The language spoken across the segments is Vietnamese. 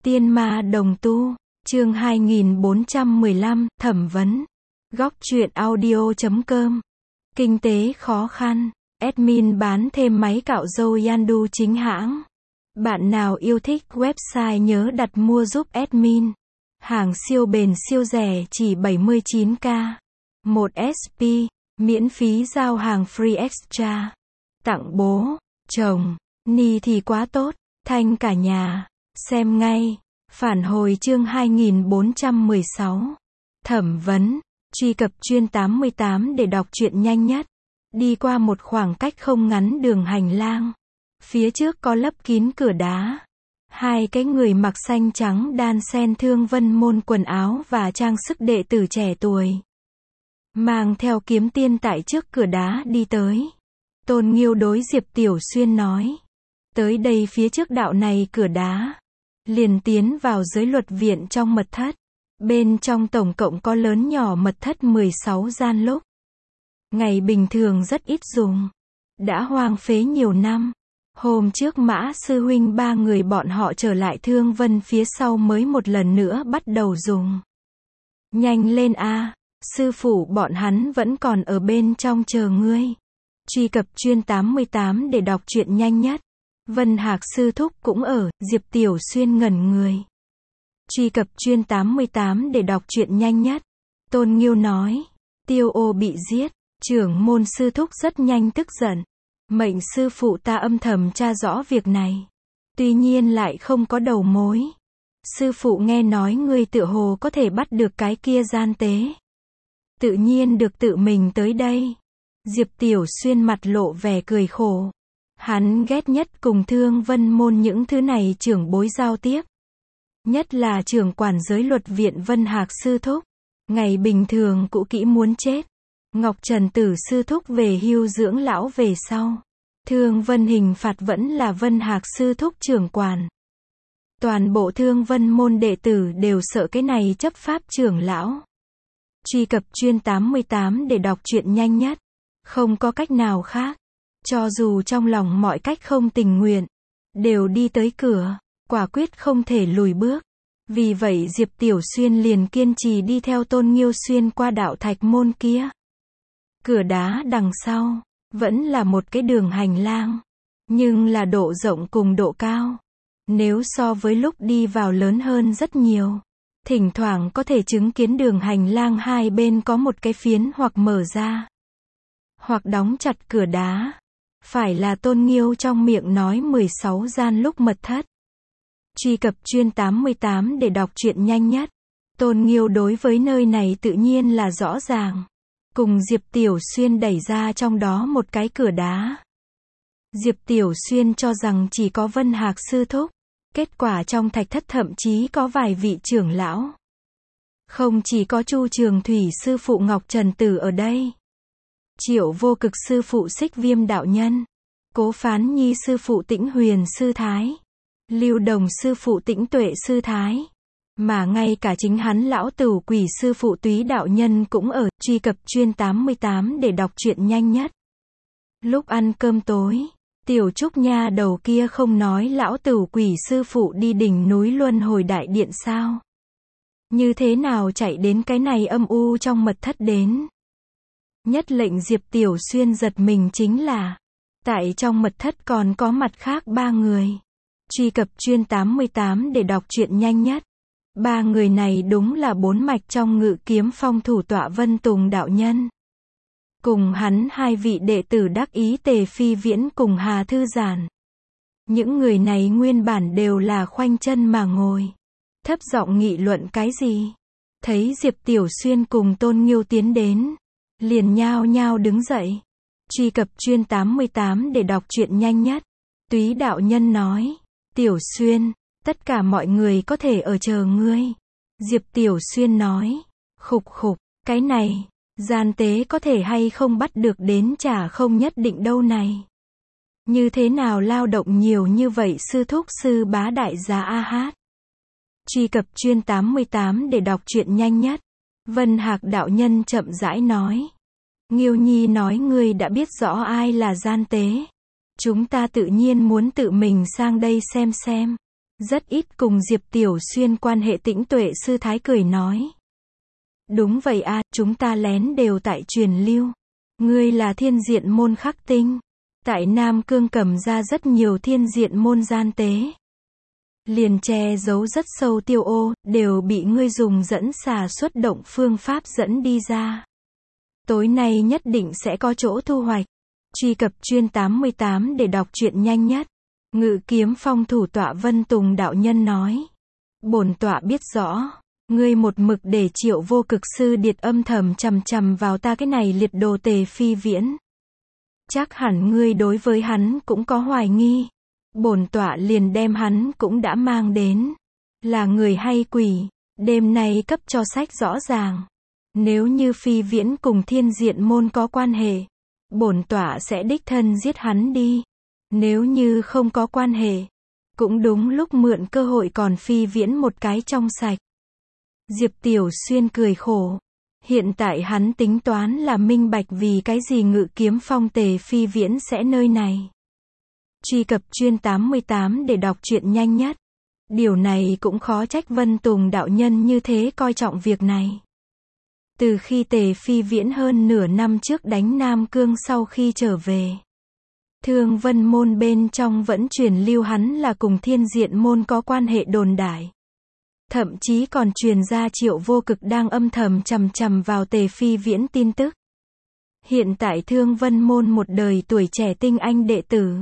Tiên ma đồng tu, chương 2415, thẩm vấn. Góc truyện audio.com. Kinh tế khó khăn. Admin bán thêm máy cạo râu Yandu chính hãng. Bạn nào yêu thích website nhớ đặt mua giúp admin. Hàng siêu bền siêu rẻ chỉ 79k. 1 SP, miễn phí giao hàng free extra. Tặng bố, chồng, ni thì quá tốt, thanh cả nhà. Xem ngay. Phản hồi chương 2416. Thẩm vấn. Truy cập chuyên 88 để đọc truyện nhanh nhất. Đi qua một khoảng cách không ngắn đường hành lang. Phía trước có lấp kín cửa đá. Hai cái người mặc xanh trắng đan xen Thương Vân môn quần áo và trang sức đệ tử trẻ tuổi. Mang theo kiếm tiên tại trước cửa đá đi tới. Tôn Nghiêu đối Diệp Tiểu Xuyên nói. Tới đây phía trước đạo này cửa đá. Liền tiến vào dưới luật viện trong mật thất. Bên trong tổng cộng có lớn nhỏ mật thất 16 gian lúc. Ngày bình thường rất ít dùng. Đã hoang phế nhiều năm. Hôm trước Mã sư huynh ba người bọn họ trở lại Thương Vân phía sau mới một lần nữa bắt đầu dùng. Nhanh lên a, sư phụ bọn hắn vẫn còn ở bên trong chờ ngươi. Truy cập chuyên 88 để đọc truyện nhanh nhất. Vân Hạc sư thúc cũng ở, Diệp Tiểu Xuyên ngẩn người. Truy cập chuyên 88 để đọc truyện nhanh nhất. Tôn Nghiêu nói, Tiêu Ô bị giết, trưởng môn sư thúc rất nhanh tức giận. Mệnh sư phụ ta âm thầm tra rõ việc này. Tuy nhiên lại không có đầu mối. Sư phụ nghe nói ngươi tựa hồ có thể bắt được cái kia gian tế. Tự nhiên được tự mình tới đây. Diệp Tiểu Xuyên mặt lộ vẻ cười khổ. Hắn ghét nhất cùng Thương Vân môn những thứ này trưởng bối giao tiếp. Nhất là trưởng quản giới luật viện Vân Hạc sư thúc. Ngày bình thường cũ kỹ muốn chết. Ngọc Trần Tử sư thúc về hưu dưỡng lão về sau. Thương Vân hình phạt vẫn là Vân Hạc sư thúc trưởng quản. Toàn bộ Thương Vân môn đệ tử đều sợ cái này chấp pháp trưởng lão. Truy cập chuyên 88 để đọc truyện nhanh nhất. Không có cách nào khác. Cho dù trong lòng mọi cách không tình nguyện. Đều đi tới cửa. Quả quyết không thể lùi bước. Vì vậy Diệp Tiểu Xuyên liền kiên trì đi theo Tôn Nghiêu xuyên qua đạo thạch môn kia. Cửa đá đằng sau, vẫn là một cái đường hành lang. Nhưng là độ rộng cùng độ cao. Nếu so với lúc đi vào lớn hơn rất nhiều. Thỉnh thoảng có thể chứng kiến đường hành lang hai bên có một cái phiến hoặc mở ra. Hoặc đóng chặt cửa đá. Phải là Tôn Nghiêu trong miệng nói 16 gian lúc mật thất. Truy cập chuyên 88 để đọc truyện nhanh nhất. Tôn Nghiêu đối với nơi này tự nhiên là rõ ràng. Cùng Diệp Tiểu Xuyên đẩy ra trong đó một cái cửa đá. Diệp Tiểu Xuyên cho rằng chỉ có Vân Hạc sư thúc. Kết quả trong thạch thất thậm chí có vài vị trưởng lão. Không chỉ có Chu Trường Thủy sư phụ Ngọc Trần Tử ở đây. Triệu Vô Cực sư phụ Xích Viêm đạo nhân. Cố Phán Nhi sư phụ Tĩnh Huyền sư thái. Lưu Đồng sư phụ Tĩnh Tuệ sư thái. Mà ngay cả chính hắn lão Tửu Quỷ sư phụ Túy đạo nhân cũng ở. Truy cập chuyên 88 để đọc truyện nhanh nhất. Lúc ăn cơm tối, Tiểu Trúc nha đầu kia không nói lão Tửu Quỷ sư phụ đi đỉnh núi Luân Hồi Đại Điện sao? Như thế nào chạy đến cái này âm u trong mật thất đến? Nhất lệnh Diệp Tiểu Xuyên giật mình chính là, tại trong mật thất còn có mặt khác ba người. Truy cập chuyên 88 để đọc truyện nhanh nhất. Ba người này đúng là bốn mạch trong Ngự Kiếm Phong thủ tọa Vân Tùng đạo nhân. Cùng hắn hai vị đệ tử đắc ý Tề Phi Viễn cùng Hà Thư Giản. Những người này nguyên bản đều là khoanh chân mà ngồi. Thấp giọng nghị luận cái gì? Thấy Diệp Tiểu Xuyên cùng Tôn Nghiêu tiến đến. Liền nhao nhao đứng dậy. Truy cập chuyên 88 để đọc truyện nhanh nhất. Túy đạo nhân nói. Tiểu Xuyên, tất cả mọi người có thể ở chờ ngươi. Diệp Tiểu Xuyên nói. Khục khục, cái này, gian tế có thể hay không bắt được đến chả không nhất định đâu này. Như thế nào lao động nhiều như vậy sư thúc sư bá đại gia a hát. Truy cập chuyên 88 để đọc truyện nhanh nhất. Vân Hạc đạo nhân chậm rãi nói. Nghiêu Nhi nói ngươi đã biết rõ ai là gian tế. Chúng ta tự nhiên muốn tự mình sang đây xem. Rất ít cùng Diệp Tiểu Xuyên quan hệ. Tĩnh Tuệ sư thái cười nói. Đúng vậy a, chúng ta lén đều tại truyền lưu. Ngươi là thiên diện môn khắc tinh. Tại Nam Cương cầm ra rất nhiều thiên diện môn gian tế. Liền che giấu rất sâu Tiêu Ô, đều bị ngươi dùng dẫn xà xuất động phương pháp dẫn đi ra. Tối nay nhất định sẽ có chỗ thu hoạch. Truy cập chuyên 88 để đọc truyện nhanh nhất. Ngự Kiếm Phong thủ tọa Vân Tùng đạo nhân nói. Bổn tọa biết rõ. Ngươi một mực để Triệu Vô Cực sư điệt âm thầm chằm chằm vào ta cái này liệt đồ Tề Phi Viễn. Chắc hẳn ngươi đối với hắn cũng có hoài nghi. Bổn tọa liền đem hắn cũng đã mang đến. Là người hay quỷ, đêm nay cấp cho sách rõ ràng. Nếu như Phi Viễn cùng thiên diện môn có quan hệ, bổn tọa sẽ đích thân giết hắn đi. Nếu như không có quan hệ, cũng đúng lúc mượn cơ hội còn Phi Viễn một cái trong sạch. Diệp Tiểu Xuyên cười khổ. Hiện tại hắn tính toán là minh bạch vì cái gì Ngự Kiếm Phong Tề Phi Viễn sẽ nơi này. Truy cập chuyên 88 để đọc truyện nhanh nhất. Điều này cũng khó trách Vân Tùng đạo nhân như thế coi trọng việc này. Từ khi Tề Phi Viễn hơn nửa năm trước đánh Nam Cương sau khi trở về, Thương Vân môn bên trong vẫn truyền lưu hắn là cùng thiên diện môn có quan hệ đồn đại. Thậm chí còn truyền ra Triệu Vô Cực đang âm thầm chằm chằm vào Tề Phi Viễn tin tức. Hiện tại Thương Vân môn một đời tuổi trẻ tinh anh đệ tử,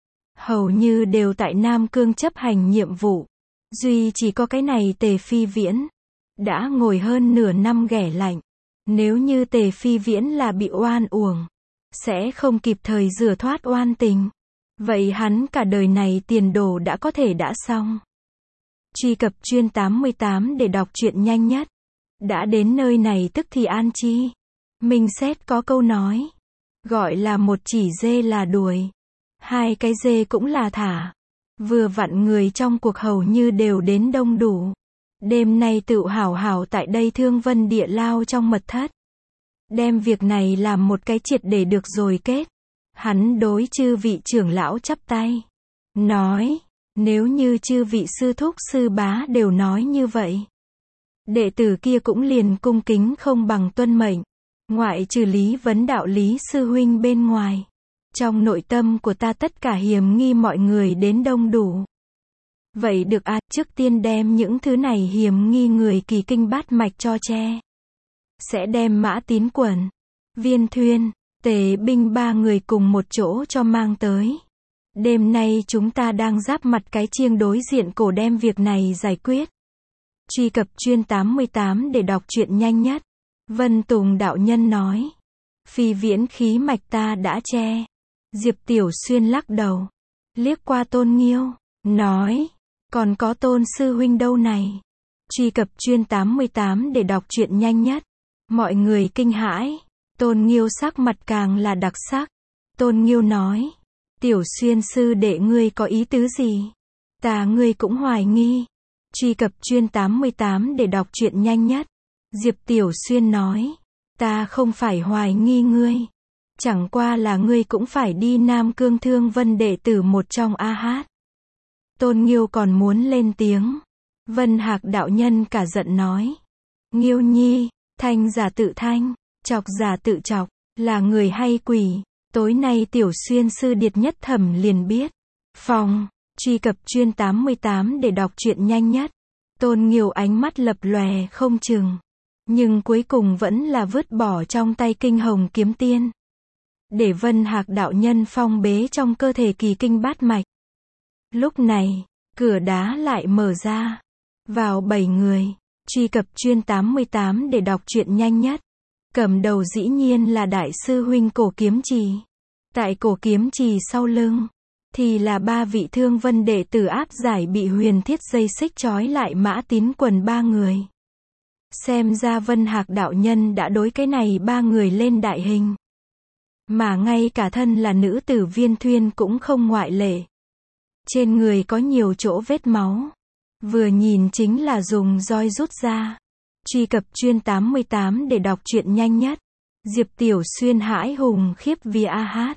hầu như đều tại Nam Cương chấp hành nhiệm vụ. Duy chỉ có cái này Tề Phi Viễn, đã ngồi hơn nửa năm ghẻ lạnh. Nếu như Tề Phi Viễn là bị oan uổng, sẽ không kịp thời rửa thoát oan tình. Vậy hắn cả đời này tiền đồ đã có thể đã xong. Truy cập chuyên 88 để đọc truyện nhanh nhất. Đã đến nơi này tức thì an chi. Minh Xét có câu nói. Gọi là một chỉ dê là đuổi. Hai cái dê cũng là thả. Vừa vặn người trong cuộc hầu như đều đến đông đủ. Đêm nay tự hảo hảo tại đây Thương Vân Địa Lao trong mật thất. Đem việc này làm một cái triệt để được rồi kết. Hắn đối chư vị trưởng lão chắp tay. Nói. Nếu như chư vị sư thúc sư bá đều nói như vậy, đệ tử kia cũng liền cung kính không bằng tuân mệnh. Ngoại trừ Lý Vấn đạo Lý sư huynh bên ngoài, trong nội tâm của ta tất cả hiềm nghi mọi người đến đông đủ. Vậy được à, trước tiên đem những thứ này hiềm nghi người kỳ kinh bát mạch cho che. Sẽ đem Mã Tín Quẩn, Viên Thuyên, Tề Binh ba người cùng một chỗ cho mang tới. Đêm nay chúng ta đang giáp mặt cái chiêng đối diện cổ đem việc này giải quyết. Truy cập chuyên 88 để đọc truyện nhanh nhất. Vân Tùng đạo nhân nói. Phi Viễn khí mạch ta đã che. Diệp Tiểu Xuyên lắc đầu. Liếc qua Tôn Nghiêu. Nói. Còn có Tôn sư huynh đâu này. Truy cập chuyên 88 để đọc truyện nhanh nhất. Mọi người kinh hãi. Tôn Nghiêu sắc mặt càng là đặc sắc. Tôn Nghiêu nói. Tiểu Xuyên sư đệ ngươi có ý tứ gì? Ta ngươi cũng hoài nghi. Truy cập chuyên 88 để đọc truyện nhanh nhất. Diệp Tiểu Xuyên nói. Ta không phải hoài nghi ngươi. Chẳng qua là ngươi cũng phải đi Nam Cương Thương Vân đệ tử một trong a hát. Tôn Nghiêu còn muốn lên tiếng. Vân Hạc đạo nhân cả giận nói. Nghiêu nhi, thanh giả tự thanh, chọc giả tự chọc, là người hay quỷ. Tối nay Tiểu Xuyên sư điệt nhất thẩm liền biết. Phòng, truy cập chuyên 88 để đọc truyện nhanh nhất. Tôn Nghiêu ánh mắt lập lòe không chừng. Nhưng cuối cùng vẫn là vứt bỏ trong tay kinh hồng kiếm tiên. Để Vân Hạc đạo nhân phong bế trong cơ thể kỳ kinh bát mạch. Lúc này, cửa đá lại mở ra. Vào 7 người. Truy cập chuyên 88 để đọc truyện nhanh nhất. Cầm đầu dĩ nhiên là đại sư huynh Cổ Kiếm Trì. Tại Cổ Kiếm Trì sau lưng, thì là 3 vị Thương Vân đệ tử áp giải bị huyền thiết dây xích trói lại Mã Tín Quần 3 người. Xem ra Vân Hạc đạo nhân đã đối cái này 3 người lên đại hình. Mà ngay cả thân là nữ tử Viên Thuyên cũng không ngoại lệ. Trên người có nhiều chỗ vết máu. Vừa nhìn chính là dùng roi rút ra. Truy cập chuyên 88 để đọc truyện nhanh nhất. Diệp Tiểu Xuyên hãi hùng khiếp vì a hát.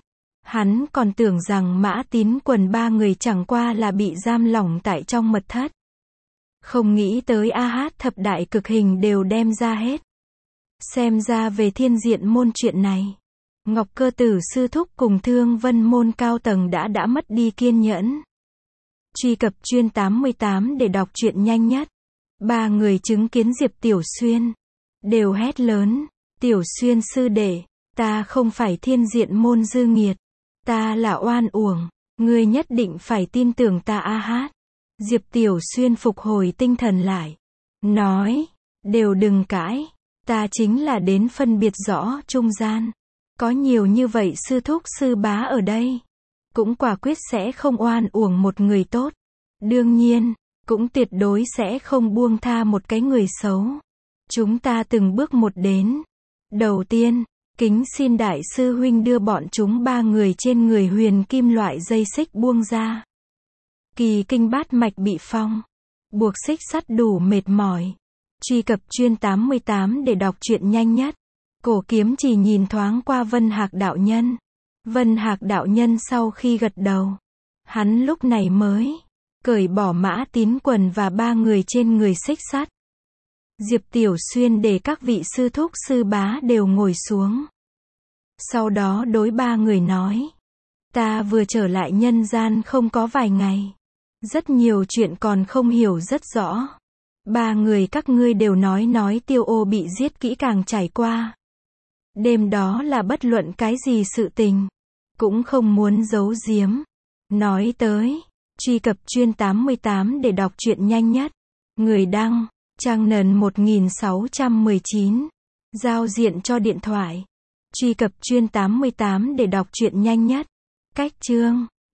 Hắn còn tưởng rằng Mã Tín Quần ba người chẳng qua là bị giam lỏng tại trong mật thất. Không nghĩ tới thập đại cực hình đều đem ra hết. Xem ra về thiên diện môn chuyện này, Ngọc Cơ Tử sư thúc cùng Thương Vân môn cao tầng đã mất đi kiên nhẫn. Truy cập chuyên 88 để đọc truyện nhanh nhất. Ba người chứng kiến Diệp Tiểu Xuyên đều hét lớn, Tiểu Xuyên sư đệ, ta không phải thiên diện môn dư nghiệt, ta là oan uổng, ngươi nhất định phải tin tưởng ta Diệp Tiểu Xuyên phục hồi tinh thần lại, nói, đều đừng cãi, ta chính là đến phân biệt rõ trung gian. Có nhiều như vậy sư thúc sư bá ở đây, cũng quả quyết sẽ không oan uổng một người tốt. Đương nhiên, cũng tuyệt đối sẽ không buông tha một cái người xấu. Chúng ta từng bước một đến. Đầu tiên, kính xin đại sư huynh đưa bọn chúng ba người trên người huyền kim loại dây xích buông ra. Kỳ kinh bát mạch bị phong, buộc xích sắt đủ mệt mỏi. Truy cập chuyên 88 để đọc truyện nhanh nhất. Cổ Kiếm chỉ nhìn thoáng qua Vân Hạc đạo nhân. Vân Hạc đạo nhân sau khi gật đầu, hắn lúc này mới cởi bỏ Mã Tín Quần và ba người trên người xích sắt. Diệp Tiểu Xuyên để các vị sư thúc sư bá đều ngồi xuống. Sau đó đối ba người nói, ta vừa trở lại nhân gian không có vài ngày, rất nhiều chuyện còn không hiểu rất rõ. Ba người các ngươi đều nói Tiêu Ô bị giết kỹ càng trải qua. Đêm đó là bất luận cái gì sự tình, cũng không muốn giấu giếm. Nói tới, truy cập chuyên 88 để đọc truyện nhanh nhất. Người đăng, trang nền 1619. Giao diện cho điện thoại. Truy cập chuyên 88 để đọc truyện nhanh nhất. Cách chương